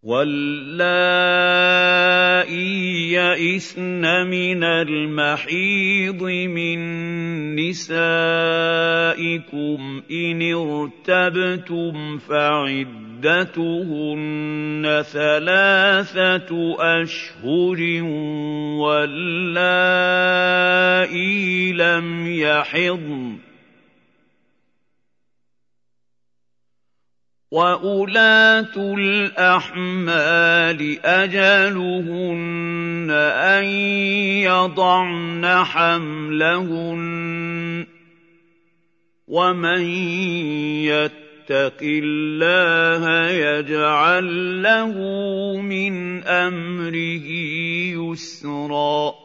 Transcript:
وَاللَّائِي يَئِسْنَ مِنَ الْمَحِيضِ مِن نِّسَائِكُمْ إِنِ ارْتَبْتُمْ فَعِدَّتُهُنَّ 3 أَشْهُرٍ وَاللَّائِي لَمْ يَحِضْنَ ۚ وَأُولَاتُ الْأَحْمَالِ أَجَلُهُنَّ أَن يَضَعْنَ حَمْلَهُنَّ ۚ وَمَن يَتَّقِ اللَّهَ يَجْعَل لَّهُ مِنْ أَمْرِهِ يُسْرًا